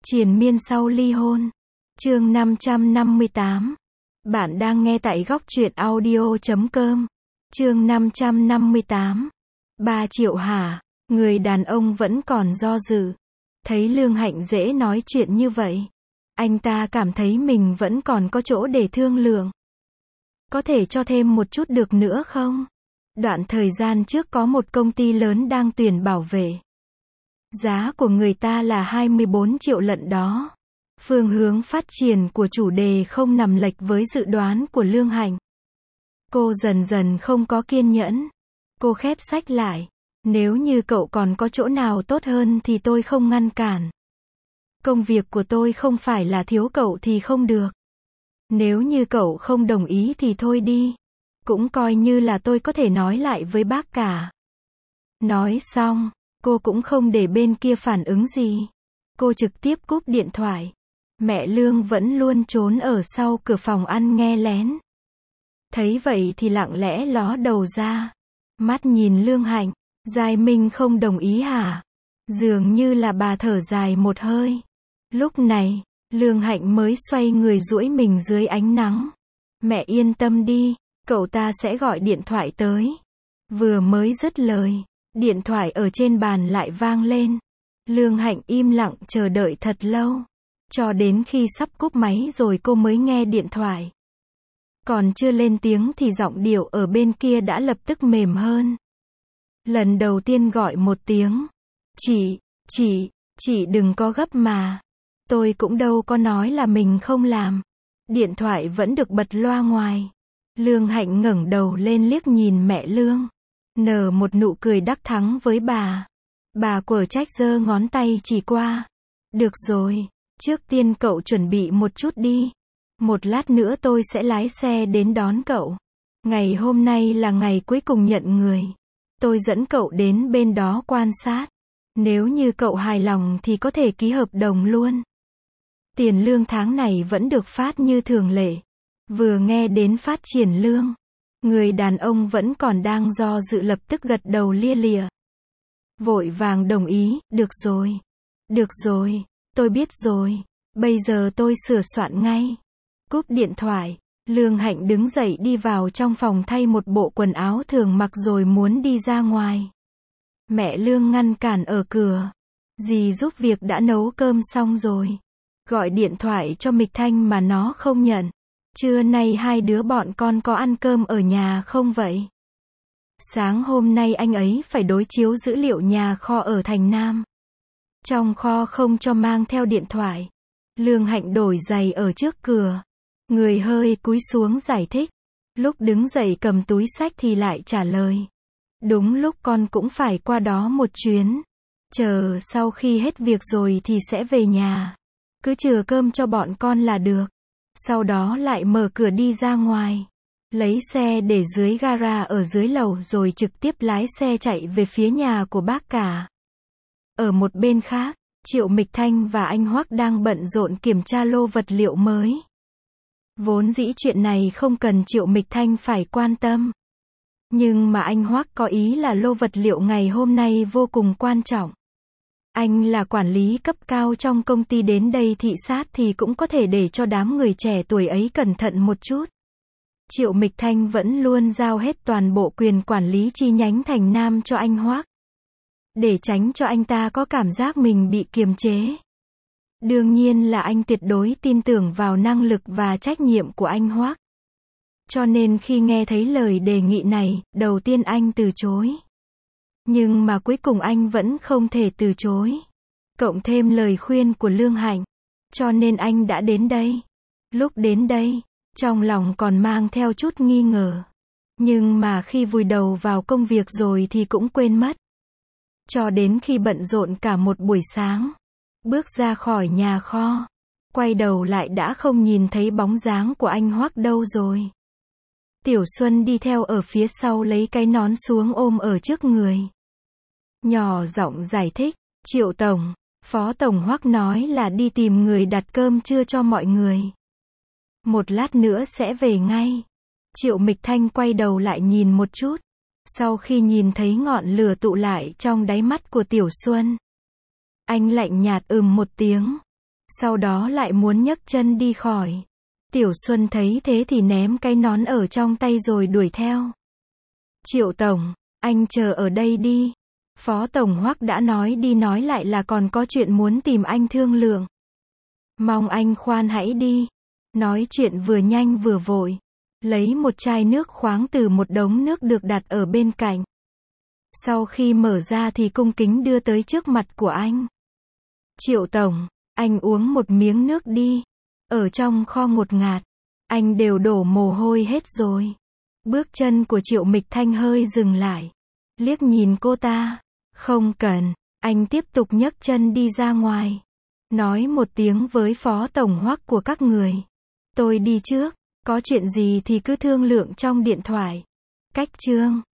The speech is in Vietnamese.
Triền miên sau ly hôn. Chương 558. Bạn đang nghe tại góc truyện audio.com. Chương 558. 3 triệu hả? Người đàn ông vẫn còn do dự. Thấy Lương Hạnh dễ nói chuyện như vậy, anh ta cảm thấy mình vẫn còn có chỗ để thương lượng. Có thể cho thêm một chút được nữa không? Đoạn thời gian trước có một công ty lớn đang tuyển bảo vệ. Giá của người ta là 24 triệu lận đó. Phương hướng phát triển của chủ đề không nằm lệch với dự đoán của Lương Hạnh. Cô dần dần không có kiên nhẫn. Cô khép sách lại. Nếu như cậu còn có chỗ nào tốt hơn thì tôi không ngăn cản. Công việc của tôi không phải là thiếu cậu thì không được. Nếu như cậu không đồng ý thì thôi đi. Cũng coi như là tôi có thể nói lại với bác cả. Nói xong, cô cũng không để bên kia phản ứng gì. Cô trực tiếp cúp điện thoại. Mẹ Lương vẫn luôn trốn ở sau cửa phòng ăn nghe lén. Thấy vậy thì lặng lẽ ló đầu ra. Mắt nhìn Lương Hạnh. Giai Minh không đồng ý hả? Dường như là bà thở dài một hơi. Lúc này, Lương Hạnh mới xoay người duỗi mình dưới ánh nắng. Mẹ yên tâm đi, cậu ta sẽ gọi điện thoại tới. Vừa mới dứt lời, điện thoại ở trên bàn lại vang lên. Lương Hạnh im lặng chờ đợi thật lâu. Cho đến khi sắp cúp máy rồi cô mới nghe điện thoại. Còn chưa lên tiếng thì giọng điệu ở bên kia đã lập tức mềm hơn. Lần đầu tiên gọi một tiếng. Chị đừng có gấp mà. Tôi cũng đâu có nói là mình không làm. Điện thoại vẫn được bật loa ngoài. Lương Hạnh ngẩng đầu lên liếc nhìn mẹ Lương. Nở một nụ cười đắc thắng với bà. Bà quở trách giơ ngón tay chỉ qua. Được rồi, trước tiên cậu chuẩn bị một chút đi. Một lát nữa tôi sẽ lái xe đến đón cậu. Ngày hôm nay là ngày cuối cùng nhận người. Tôi dẫn cậu đến bên đó quan sát. Nếu như cậu hài lòng thì có thể ký hợp đồng luôn. Tiền lương tháng này vẫn được phát như thường lệ. Vừa nghe đến phát triển lương, người đàn ông vẫn còn đang do dự lập tức gật đầu lia lịa. Vội vàng đồng ý, được rồi, tôi biết rồi, bây giờ tôi sửa soạn ngay. Cúp điện thoại, Lương Hạnh đứng dậy đi vào trong phòng thay một bộ quần áo thường mặc rồi muốn đi ra ngoài. Mẹ Lương ngăn cản ở cửa. Dì giúp việc đã nấu cơm xong rồi. Gọi điện thoại cho Mịch Thanh mà nó không nhận. Trưa nay hai đứa bọn con có ăn cơm ở nhà không vậy? Sáng hôm nay anh ấy phải đối chiếu dữ liệu nhà kho ở Thành Nam. Trong kho không cho mang theo điện thoại. Lương Hạnh đổi giày ở trước cửa. Người hơi cúi xuống giải thích. Lúc đứng dậy cầm túi xách thì lại trả lời. Đúng lúc con cũng phải qua đó một chuyến. Chờ sau khi hết việc rồi thì sẽ về nhà. Cứ chừa cơm cho bọn con là được. Sau đó lại mở cửa đi ra ngoài. Lấy xe để dưới gara ở dưới lầu rồi trực tiếp lái xe chạy về phía nhà của bác cả. Ở một bên khác, Triệu Mịch Thanh và anh Hoắc đang bận rộn kiểm tra lô vật liệu mới. Vốn dĩ chuyện này không cần Triệu Mịch Thanh phải quan tâm. Nhưng mà anh Hoắc có ý là lô vật liệu ngày hôm nay vô cùng quan trọng. Anh là quản lý cấp cao trong công ty đến đây thị sát thì cũng có thể để cho đám người trẻ tuổi ấy cẩn thận một chút. Triệu Mịch Thanh vẫn luôn giao hết toàn bộ quyền quản lý chi nhánh Thành Nam cho anh Hoắc. Để tránh cho anh ta có cảm giác mình bị kiềm chế. Đương nhiên là anh tuyệt đối tin tưởng vào năng lực và trách nhiệm của anh Hoắc. Cho nên khi nghe thấy lời đề nghị này, đầu tiên anh từ chối. Nhưng mà cuối cùng anh vẫn không thể từ chối. Cộng thêm lời khuyên của Lương Hạnh. Cho nên anh đã đến đây. Lúc đến đây, trong lòng còn mang theo chút nghi ngờ. Nhưng mà khi vùi đầu vào công việc rồi thì cũng quên mất. Cho đến khi bận rộn cả một buổi sáng. Bước ra khỏi nhà kho. Quay đầu lại đã không nhìn thấy bóng dáng của anh Hoắc đâu rồi. Tiểu Xuân đi theo ở phía sau lấy cái nón xuống ôm ở trước người. Nhỏ giọng giải thích, Triệu Tổng, Phó Tổng Hoắc nói là đi tìm người đặt cơm trưa cho mọi người. Một lát nữa sẽ về ngay. Triệu Mịch Thanh quay đầu lại nhìn một chút. Sau khi nhìn thấy ngọn lửa tụ lại trong đáy mắt của Tiểu Xuân. Anh lạnh nhạt một tiếng. sau đó lại muốn nhấc chân đi khỏi. Tiểu Xuân thấy thế thì ném cái nón ở trong tay rồi đuổi theo. Triệu tổng, anh chờ ở đây đi. Phó tổng Hoắc đã nói đi nói lại là còn có chuyện muốn tìm anh thương lượng. Mong anh khoan hãy đi. Nói chuyện vừa nhanh vừa vội. Lấy một chai nước khoáng từ một đống nước được đặt ở bên cạnh. Sau khi mở ra thì cung kính đưa tới trước mặt của anh. Triệu tổng, anh uống một miếng nước đi. Ở trong kho ngột ngạt, anh đều đổ mồ hôi hết rồi. Bước chân của Triệu Mịch Thanh hơi dừng lại. Liếc nhìn cô ta. Không cần, anh tiếp tục nhấc chân đi ra ngoài. Nói một tiếng với phó tổng Hoắc của các người. Tôi đi trước, có chuyện gì thì cứ thương lượng trong điện thoại. Cách chương